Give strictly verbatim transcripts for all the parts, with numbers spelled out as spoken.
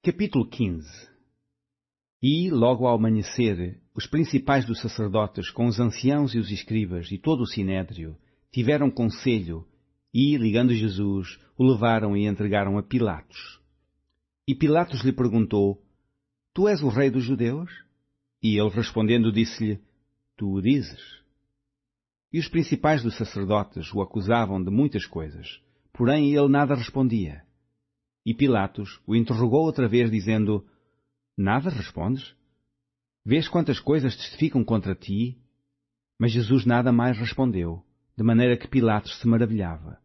Capítulo quinze. E, logo ao amanhecer, os principais dos sacerdotes, com os anciãos e os escribas e todo o sinédrio, tiveram conselho e, ligando Jesus, o levaram e entregaram a Pilatos. E Pilatos lhe perguntou: Tu és o rei dos judeus? E ele, respondendo, disse-lhe: Tu o dizes. E os principais dos sacerdotes o acusavam de muitas coisas, porém ele nada respondia. E Pilatos o interrogou outra vez, dizendo: Nada respondes? Vês quantas coisas testificam contra ti? Mas Jesus nada mais respondeu, de maneira que Pilatos se maravilhava.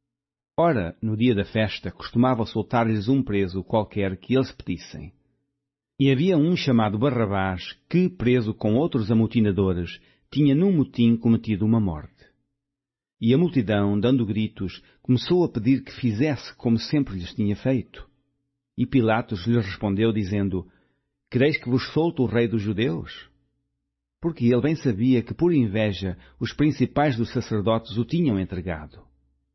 Ora, no dia da festa, costumava soltar-lhes um preso qualquer que eles pedissem. E havia um chamado Barrabás, que, preso com outros amotinadores, tinha num motim cometido uma morte. E a multidão, dando gritos, começou a pedir que fizesse como sempre lhes tinha feito. E Pilatos lhes respondeu, dizendo: Quereis que vos solte o rei dos judeus? Porque ele bem sabia que, por inveja, os principais dos sacerdotes o tinham entregado.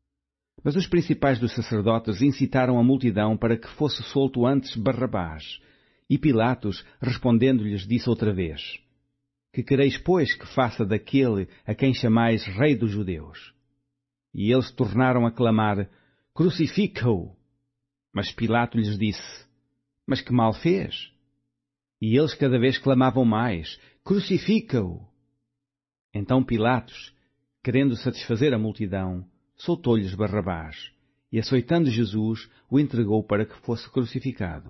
Mas os principais dos sacerdotes incitaram a multidão para que fosse solto antes Barrabás. E Pilatos, respondendo-lhes, disse outra vez: Que quereis, pois, que faça daquele a quem chamais rei dos judeus? E eles tornaram a clamar: Crucifica-o! Mas Pilato lhes disse: Mas que mal fez? E eles cada vez clamavam mais: Crucifica-o! Então Pilatos, querendo satisfazer a multidão, soltou-lhes Barrabás, e açoitando Jesus, o entregou para que fosse crucificado.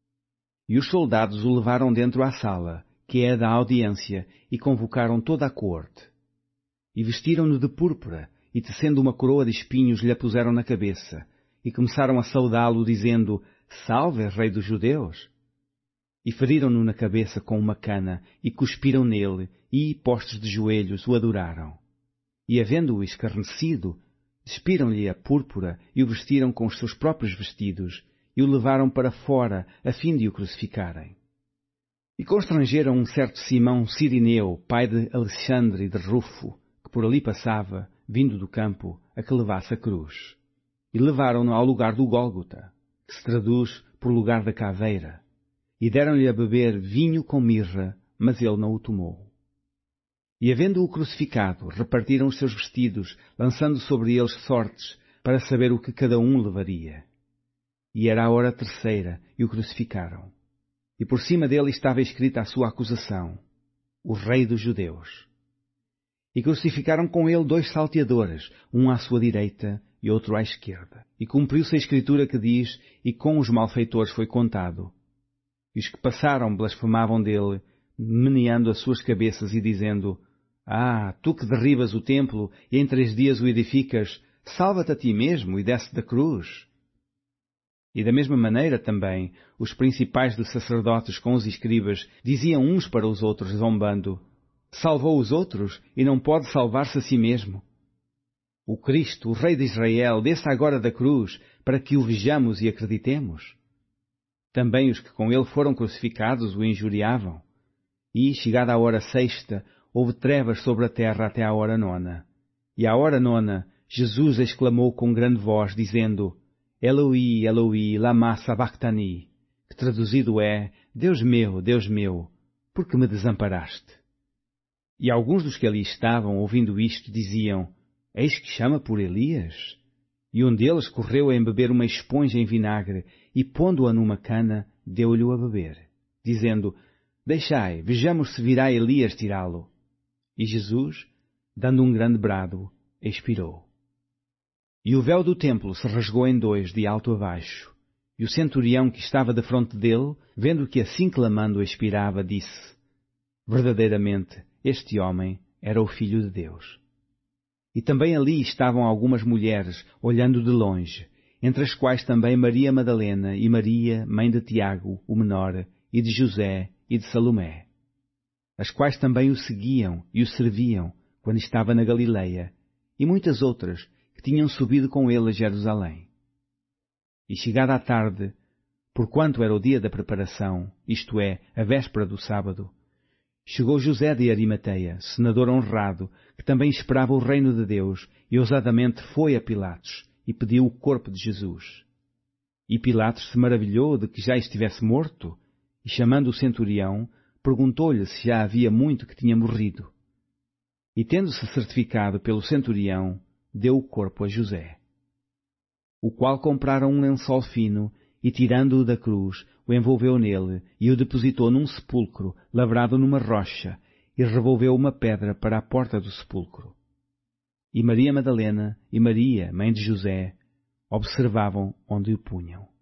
E os soldados o levaram dentro à sala, que é a da audiência, e convocaram toda a corte. E vestiram-no de púrpura, e tecendo uma coroa de espinhos lhe a puseram na cabeça, e começaram a saudá-lo, dizendo: Salve, rei dos judeus! E feriram-no na cabeça com uma cana, e cuspiram nele, e, postos de joelhos, o adoraram. E, havendo-o escarnecido, despiram-lhe a púrpura, e o vestiram com os seus próprios vestidos, e o levaram para fora, a fim de o crucificarem. E constrangeram um certo Simão Cirineu, pai de Alexandre e de Rufo, que por ali passava, vindo do campo, a que levasse a cruz. E levaram-no ao lugar do Gólgota, que se traduz por lugar da caveira, e deram-lhe a beber vinho com mirra, mas ele não o tomou. E, havendo-o crucificado, repartiram os seus vestidos, lançando sobre eles sortes, para saber o que cada um levaria. E era a hora terceira, e o crucificaram. E por cima dele estava escrita a sua acusação: O Rei dos Judeus. E crucificaram com ele dois salteadores, um à sua direita e outro à esquerda. E cumpriu-se a escritura que diz: E com os malfeitores foi contado. E os que passaram blasfemavam dele, meneando as suas cabeças e dizendo: Ah, tu que derribas o templo e em três dias o edificas, salva-te a ti mesmo e desce da cruz. E da mesma maneira também, os principais dos sacerdotes com os escribas diziam uns para os outros, zombando: Salvou os outros e não pode salvar-se a si mesmo. O Cristo, o Rei de Israel, desça agora da cruz, para que o vejamos e acreditemos. Também os que com ele foram crucificados o injuriavam. E, chegada a hora sexta, houve trevas sobre a terra até à hora nona. E à hora nona, Jesus exclamou com grande voz, dizendo: Eloi, Eloi, lama sabachthani, que traduzido é: Deus meu, Deus meu, por que me desamparaste? E alguns dos que ali estavam, ouvindo isto, diziam: Eis que chama por Elias? E um deles correu a embeber uma esponja em vinagre, e pondo-a numa cana, deu-lhe a beber, dizendo: Deixai, vejamos se virá Elias tirá-lo. E Jesus, dando um grande brado, expirou. E o véu do templo se rasgou em dois, de alto a baixo. E o centurião que estava defronte dele, vendo que assim clamando expirava, disse: Verdadeiramente, este homem era o Filho de Deus. E também ali estavam algumas mulheres, olhando de longe, entre as quais também Maria Madalena e Maria, mãe de Tiago, o menor, e de José e de Salomé, as quais também o seguiam e o serviam quando estava na Galileia, e muitas outras que tinham subido com ele a Jerusalém. E chegada a tarde, porquanto era o dia da preparação, isto é, a véspera do sábado, chegou José de Arimateia, senador honrado, que também esperava o reino de Deus, e ousadamente foi a Pilatos, e pediu o corpo de Jesus. E Pilatos se maravilhou de que já estivesse morto, e chamando o centurião, perguntou-lhe se já havia muito que tinha morrido. E tendo-se certificado pelo centurião, deu o corpo a José, o qual compraram um lençol fino, e tirando-o da cruz, o envolveu nele, e o depositou num sepulcro, lavrado numa rocha, e revolveu uma pedra para a porta do sepulcro. E Maria Madalena e Maria, mãe de José, observavam onde o punham.